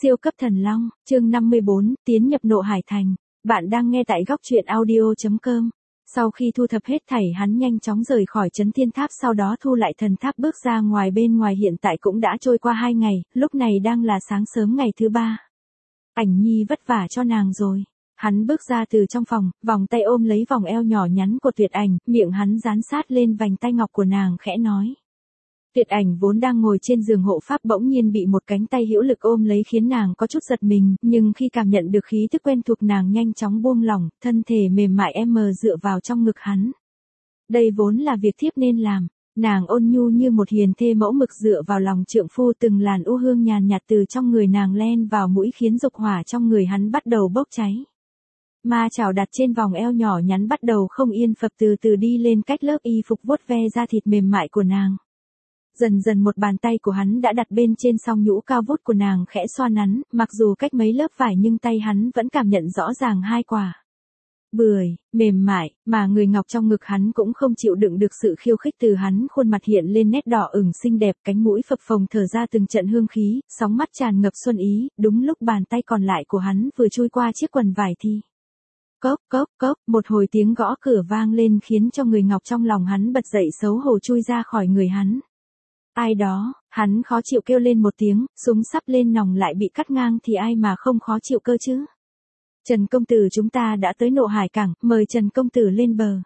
Siêu cấp thần long, chương 54, tiến nhập Nộ Hải Thành. Bạn đang nghe tại góc truyện audio.com. Sau khi thu thập hết thảy hắn nhanh chóng rời khỏi Trấn Thiên Tháp, sau đó thu lại thần tháp bước ra ngoài. Bên ngoài hiện tại cũng đã trôi qua 2 ngày, lúc này đang là sáng sớm ngày thứ 3. Ảnh Nhi vất vả cho nàng rồi. Hắn bước ra từ trong phòng, vòng tay ôm lấy vòng eo nhỏ nhắn của Tuyệt Ảnh, miệng hắn dán sát lên vành tay ngọc của nàng khẽ nói. Tuyệt Ảnh vốn đang ngồi trên giường hộ pháp bỗng nhiên bị một cánh tay hữu lực ôm lấy khiến nàng có chút giật mình, nhưng khi cảm nhận được khí thức quen thuộc nàng nhanh chóng buông lỏng, thân thể mềm mại dựa vào trong ngực hắn. Đây vốn là việc thiếp nên làm, nàng ôn nhu như một hiền thê mẫu mực dựa vào lòng trượng phu, từng làn u hương nhàn nhạt từ trong người nàng len vào mũi khiến dục hỏa trong người hắn bắt đầu bốc cháy. Ma chảo đặt trên vòng eo nhỏ nhắn bắt đầu không yên phập từ từ đi lên cách lớp y phục vuốt ve da thịt mềm mại của nàng. Dần dần một bàn tay của hắn đã đặt bên trên song nhũ cao vút của nàng khẽ xoa nắn, mặc dù cách mấy lớp vải nhưng tay hắn vẫn cảm nhận rõ ràng hai quả. Bưởi, mềm mại, mà người ngọc trong ngực hắn cũng không chịu đựng được sự khiêu khích từ hắn, khuôn mặt hiện lên nét đỏ ửng xinh đẹp, cánh mũi phập phồng thở ra từng trận hương khí, sóng mắt tràn ngập xuân ý, đúng lúc bàn tay còn lại của hắn vừa chui qua chiếc quần vải thì. Cốc cốc cốc, một hồi tiếng gõ cửa vang lên khiến cho người ngọc trong lòng hắn bật dậy xấu hổ chui ra khỏi người hắn. Ai đó, hắn khó chịu kêu lên một tiếng, súng sắp lên nòng lại bị cắt ngang thì ai mà không khó chịu cơ chứ. Trần công tử, chúng ta đã tới Nộ Hải cảng, mời Trần công tử lên bờ.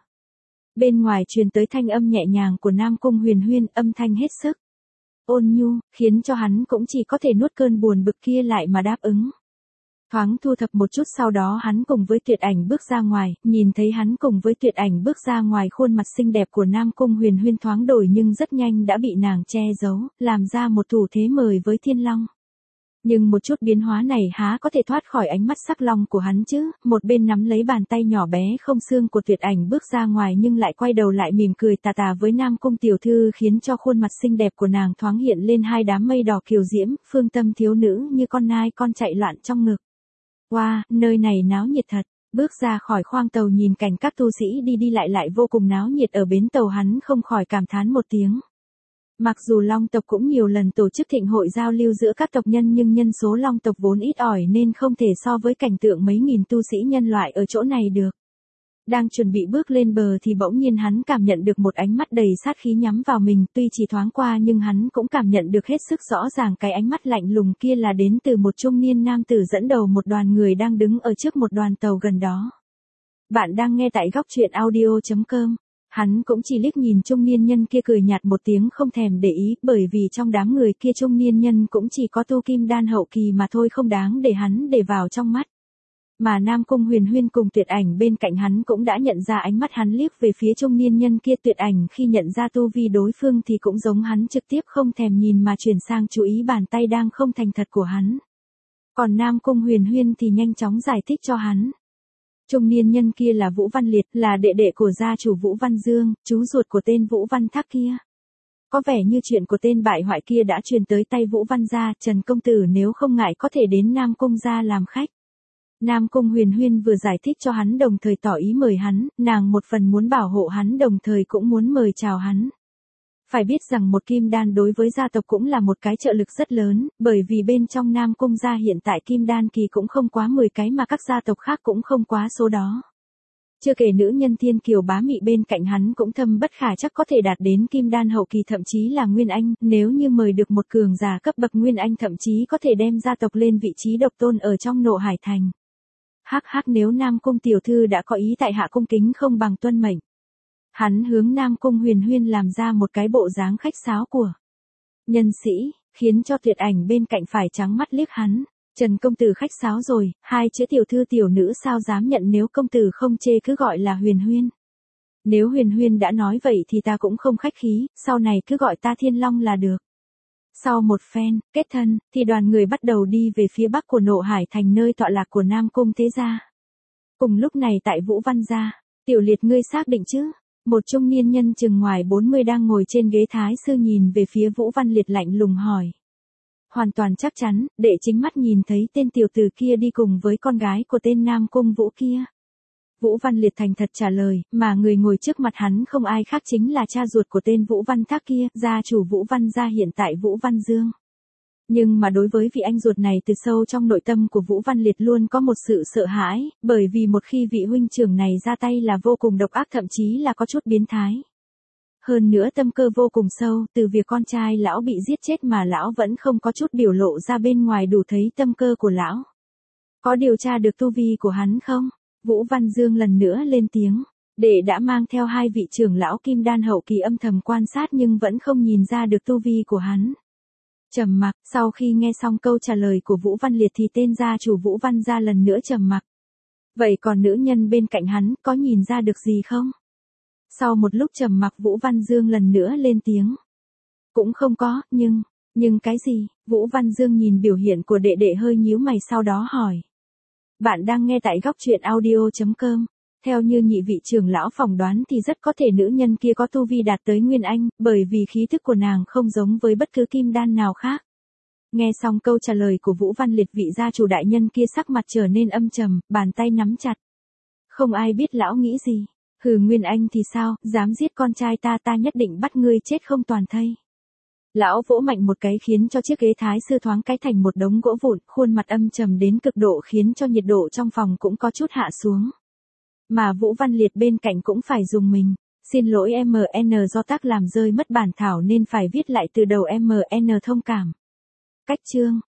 Bên ngoài truyền tới thanh âm nhẹ nhàng của Nam Cung Huyền Huyên, âm thanh hết sức ôn nhu, khiến cho hắn cũng chỉ có thể nuốt cơn buồn bực kia lại mà đáp ứng. Thoáng thu thập một chút sau đó hắn cùng với Tuyệt Ảnh bước ra ngoài, nhìn thấy hắn cùng với Tuyệt Ảnh bước ra ngoài, khuôn mặt xinh đẹp của Nam Cung Huyền Huyên thoáng đổi nhưng rất nhanh đã bị nàng che giấu, làm ra một thủ thế mời với Thiên Long. Nhưng một chút biến hóa này há có thể thoát khỏi ánh mắt sắc long của hắn chứ, một bên nắm lấy bàn tay nhỏ bé không xương của Tuyệt Ảnh bước ra ngoài nhưng lại quay đầu lại mỉm cười tà tà với Nam Cung tiểu thư, khiến cho khuôn mặt xinh đẹp của nàng thoáng hiện lên hai đám mây đỏ kiều diễm, phương tâm thiếu nữ như con nai con chạy loạn trong ngực. Wow, nơi này náo nhiệt thật. Bước ra khỏi khoang tàu nhìn cảnh các tu sĩ đi đi lại vô cùng náo nhiệt ở bến tàu, hắn không khỏi cảm thán một tiếng. Mặc dù Long tộc cũng nhiều lần tổ chức thịnh hội giao lưu giữa các tộc nhân nhưng nhân số Long tộc vốn ít ỏi nên không thể so với cảnh tượng mấy nghìn tu sĩ nhân loại ở chỗ này được. Đang chuẩn bị bước lên bờ thì bỗng nhiên hắn cảm nhận được một ánh mắt đầy sát khí nhắm vào mình, tuy chỉ thoáng qua nhưng hắn cũng cảm nhận được hết sức rõ ràng cái ánh mắt lạnh lùng kia là đến từ một trung niên nam tử dẫn đầu một đoàn người đang đứng ở trước một đoàn tàu gần đó. Bạn đang nghe tại góc truyện audio.com. Hắn cũng chỉ liếc nhìn trung niên nhân kia cười nhạt một tiếng không thèm để ý, bởi vì trong đám người kia trung niên nhân cũng chỉ có tu kim đan hậu kỳ mà thôi, không đáng để hắn để vào trong mắt. Mà Nam Cung Huyền Huyên cùng Tuyệt Ảnh bên cạnh hắn cũng đã nhận ra ánh mắt hắn liếc về phía trung niên nhân kia. Tuyệt Ảnh khi nhận ra tu vi đối phương thì cũng giống hắn, trực tiếp không thèm nhìn mà chuyển sang chú ý bàn tay đang không thành thật của hắn. Còn Nam Cung Huyền Huyên thì nhanh chóng giải thích cho hắn. Trung niên nhân kia là Vũ Văn Liệt, là đệ đệ của gia chủ Vũ Văn Dương, chú ruột của tên Vũ Văn Thác kia. Có vẻ như chuyện của tên bại hoại kia đã truyền tới tay Vũ Văn gia, Trần công tử nếu không ngại có thể đến Nam Cung gia làm khách. Nam Cung Huyền Huyên vừa giải thích cho hắn đồng thời tỏ ý mời hắn, nàng một phần muốn bảo hộ hắn đồng thời cũng muốn mời chào hắn. Phải biết rằng một kim đan đối với gia tộc cũng là một cái trợ lực rất lớn, bởi vì bên trong Nam Cung gia hiện tại kim đan kỳ cũng không quá 10 cái mà các gia tộc khác cũng không quá số đó. Chưa kể nữ nhân thiên kiều bá mị bên cạnh hắn cũng thâm bất khả chắc có thể đạt đến kim đan hậu kỳ thậm chí là nguyên anh, nếu như mời được một cường giả cấp bậc nguyên anh thậm chí có thể đem gia tộc lên vị trí độc tôn ở trong Nộ Hải Thành. Hắc nếu Nam Cung tiểu thư đã có ý tại hạ cung kính không bằng tuân mệnh. Hắn hướng Nam Cung Huyền Huyên làm ra một cái bộ dáng khách sáo của nhân sĩ, khiến cho Tuyệt Ảnh bên cạnh phải trắng mắt liếc hắn. Trần công tử khách sáo rồi, hai chữ tiểu thư tiểu nữ sao dám nhận, nếu công tử không chê cứ gọi là Huyền Huyên. Nếu Huyền Huyên đã nói vậy thì ta cũng không khách khí, sau này cứ gọi ta Thiên Long là được. Sau một phen kết thân thì đoàn người bắt đầu đi về phía bắc của Nộ Hải Thành, nơi tọa lạc của Nam Cung thế gia. Cùng lúc này tại Vũ Văn gia, Tiểu Liệt ngươi xác định chứ? Một trung niên nhân chừng ngoài 40 đang ngồi trên ghế thái sư nhìn về phía Vũ Văn Liệt lạnh lùng hỏi. Hoàn toàn chắc chắn, đệ chính mắt nhìn thấy tên tiểu tử kia đi cùng với con gái của tên Nam Cung Vũ kia. Vũ Văn Liệt thành thật trả lời, mà người ngồi trước mặt hắn không ai khác chính là cha ruột của tên Vũ Văn Thác kia, gia chủ Vũ Văn gia hiện tại Vũ Văn Dương. Nhưng mà đối với vị anh ruột này từ sâu trong nội tâm của Vũ Văn Liệt luôn có một sự sợ hãi, bởi vì một khi vị huynh trưởng này ra tay là vô cùng độc ác, thậm chí là có chút biến thái. Hơn nữa tâm cơ vô cùng sâu, từ việc con trai lão bị giết chết mà lão vẫn không có chút biểu lộ ra bên ngoài, đủ thấy tâm cơ của lão. Có điều tra được tu vi của hắn không? Vũ Văn Dương lần nữa lên tiếng. Đệ đã mang theo hai vị trưởng lão kim đan hậu kỳ âm thầm quan sát nhưng vẫn không nhìn ra được tu vi của hắn. Trầm mặc, sau khi nghe xong câu trả lời của Vũ Văn Liệt thì tên gia chủ Vũ Văn gia lần nữa trầm mặc. Vậy còn nữ nhân bên cạnh hắn có nhìn ra được gì không? Sau một lúc trầm mặc Vũ Văn Dương lần nữa lên tiếng. Cũng không có, nhưng cái gì? Vũ Văn Dương nhìn biểu hiện của đệ đệ hơi nhíu mày sau đó hỏi. Bạn đang nghe tại góc truyện audio.com. Theo như nhị vị trưởng lão phỏng đoán thì rất có thể nữ nhân kia có tu vi đạt tới Nguyên Anh, bởi vì khí thức của nàng không giống với bất cứ kim đan nào khác. Nghe xong câu trả lời của Vũ Văn Liệt, vị gia chủ đại nhân kia sắc mặt trở nên âm trầm, bàn tay nắm chặt. Không ai biết lão nghĩ gì. Hừ, Nguyên Anh thì sao, dám giết con trai ta, ta nhất định bắt ngươi chết không toàn thây. Lão vỗ mạnh một cái khiến cho chiếc ghế thái sư thoáng cái thành một đống gỗ vụn, khuôn mặt âm trầm đến cực độ khiến cho nhiệt độ trong phòng cũng có chút hạ xuống. Mà Vũ Văn Liệt bên cạnh cũng phải dùng mình. Xin lỗi MN, do tác làm rơi mất bản thảo nên phải viết lại từ đầu, MN thông cảm. Cách chương